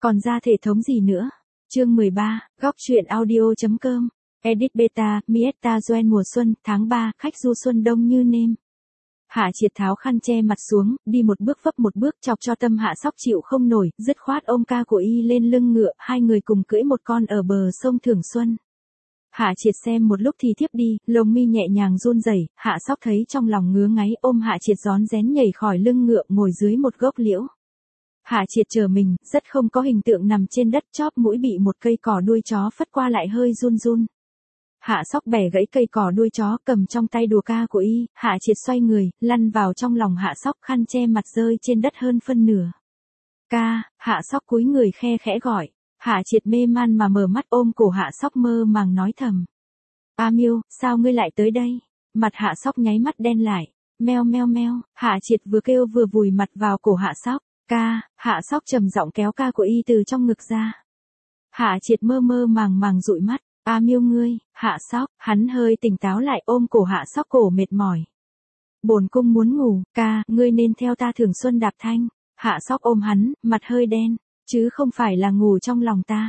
Còn ra thể thống gì nữa? Chương 13, góc truyện audio.com. Edit beta, Mietta Joen mùa xuân, tháng 3, khách du xuân đông như nêm. Hạ Triệt tháo khăn che mặt xuống, đi một bước vấp một bước chọc cho Tâm Hạ Sóc chịu không nổi, dứt khoát ôm ca của y lên lưng ngựa, hai người cùng cưỡi một con ở bờ sông Thưởng Xuân. Hạ Triệt xem một lúc thì thiếp đi, lông mi nhẹ nhàng run rẩy, Hạ Sóc thấy trong lòng ngứa ngáy, ôm Hạ Triệt rón rén nhảy khỏi lưng ngựa, ngồi dưới một gốc liễu. Hạ Triệt chờ mình, rất không có hình tượng nằm trên đất, chóp mũi bị một cây cỏ đuôi chó phất qua lại hơi run run. Hạ Sóc bẻ gãy cây cỏ đuôi chó, cầm trong tay đùa ca của y, Hạ Triệt xoay người, lăn vào trong lòng Hạ Sóc, khăn che mặt rơi trên đất hơn phân nửa. Ca, Hạ Sóc cúi người khe khẽ gọi. Hạ Triệt mê man mà mở mắt, ôm cổ Hạ Sóc mơ màng nói thầm. A Miêu, sao ngươi lại tới đây? Mặt Hạ Sóc nháy mắt đen lại. Meo meo meo, Hạ Triệt vừa kêu vừa vùi mặt vào cổ Hạ Sóc. Ca, Hạ Sóc trầm giọng kéo ca của y từ trong ngực ra. Hạ Triệt mơ mơ màng màng dụi mắt. A Miêu ngươi, Hạ Sóc, hắn hơi tỉnh táo lại, ôm cổ Hạ Sóc, cổ mệt mỏi. Bổn cung muốn ngủ, ca, ngươi nên theo ta Thưởng Xuân đạp thanh. Hạ Sóc ôm hắn, mặt hơi đen, chứ không phải là ngủ trong lòng ta.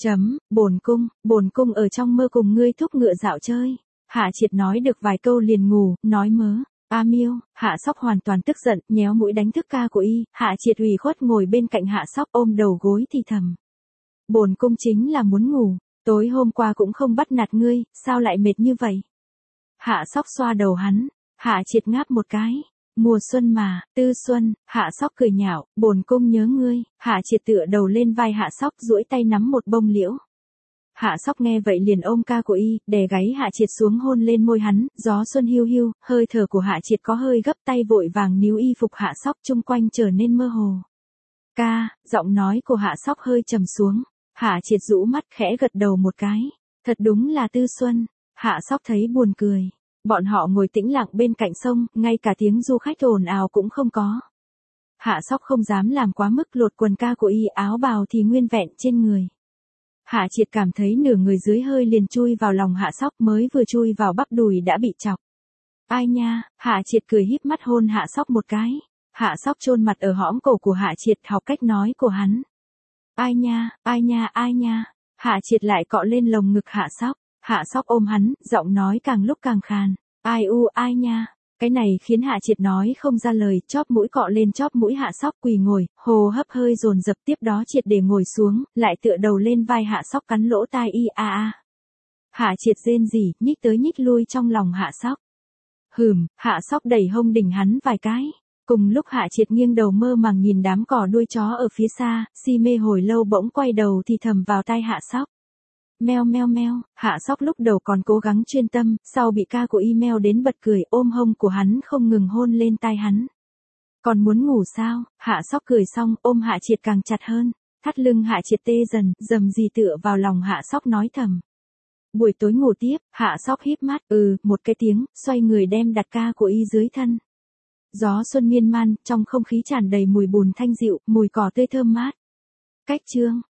Bổn cung ở trong mơ cùng ngươi thúc ngựa dạo chơi. Hạ Triệt nói được vài câu liền ngủ, nói mớ. A Miêu, Hạ Sóc hoàn toàn tức giận, nhéo mũi đánh thức ca của y, Hạ Triệt ủy khuất ngồi bên cạnh Hạ Sóc, ôm đầu gối thì thầm. Bổn cung chính là muốn ngủ, tối hôm qua cũng không bắt nạt ngươi, sao lại mệt như vậy? Hạ Sóc xoa đầu hắn, Hạ Triệt ngáp một cái. Mùa xuân mà, tư xuân, Hạ Sóc cười nhạo, bổn cung nhớ ngươi. Hạ Triệt tựa đầu lên vai Hạ Sóc, duỗi tay nắm một bông liễu. Hạ Sóc nghe vậy liền ôm ca của y, đè gáy Hạ Triệt xuống hôn lên môi hắn, gió xuân hiu hiu, hơi thở của Hạ Triệt có hơi gấp, tay vội vàng níu y phục Hạ Sóc, chung quanh trở nên mơ hồ. Ca, giọng nói của Hạ Sóc hơi trầm xuống. Hạ Triệt rũ mắt khẽ gật đầu một cái. Thật đúng là tư xuân. Hạ Sóc thấy buồn cười. Bọn họ ngồi tĩnh lặng bên cạnh sông, ngay cả tiếng du khách ồn ào cũng không có. Hạ Sóc không dám làm quá mức, lột quần ca của y, áo bào thì nguyên vẹn trên người. Hạ Triệt cảm thấy nửa người dưới hơi liền chui vào lòng Hạ Sóc, mới vừa chui vào bắp đùi đã bị chọc. Ai nha, Hạ Triệt cười híp mắt hôn Hạ Sóc một cái. Hạ Sóc chôn mặt ở hõm cổ của Hạ Triệt, học cách nói của hắn. Ai nha, ai nha, ai nha. Hạ Triệt lại cọ lên lồng ngực Hạ Sóc. Hạ Sóc ôm hắn, giọng nói càng lúc càng khàn. Ai u ai nha. Cái này khiến Hạ Triệt nói không ra lời, chóp mũi cọ lên chóp mũi Hạ Sóc, quỳ ngồi, hô hấp hơi dồn dập, tiếp đó Triệt để ngồi xuống, lại tựa đầu lên vai Hạ Sóc, cắn lỗ tai y a a. Hạ Triệt rên rỉ, nhích tới nhích lui trong lòng Hạ Sóc. Hạ Sóc đẩy hông đỉnh hắn vài cái. Cùng lúc Hạ Triệt nghiêng đầu mơ màng nhìn đám cỏ đuôi chó ở phía xa, si mê hồi lâu bỗng quay đầu thì thầm vào tai Hạ Sóc. Meo meo meo, Hạ Sóc lúc đầu còn cố gắng chuyên tâm, sau bị ca của y meo đến bật cười, ôm hông của hắn không ngừng hôn lên tai hắn. Còn muốn ngủ sao? Hạ Sóc cười xong, ôm Hạ Triệt càng chặt hơn. Thắt lưng Hạ Triệt tê dần, rầm rì tựa vào lòng Hạ Sóc nói thầm. Buổi tối ngủ tiếp, Hạ Sóc híp mắt, một cái tiếng, xoay người đem đặt ca của y dưới thân. Gió xuân miên man, trong không khí tràn đầy mùi bùn thanh dịu, mùi cỏ tươi thơm mát. Cách chương.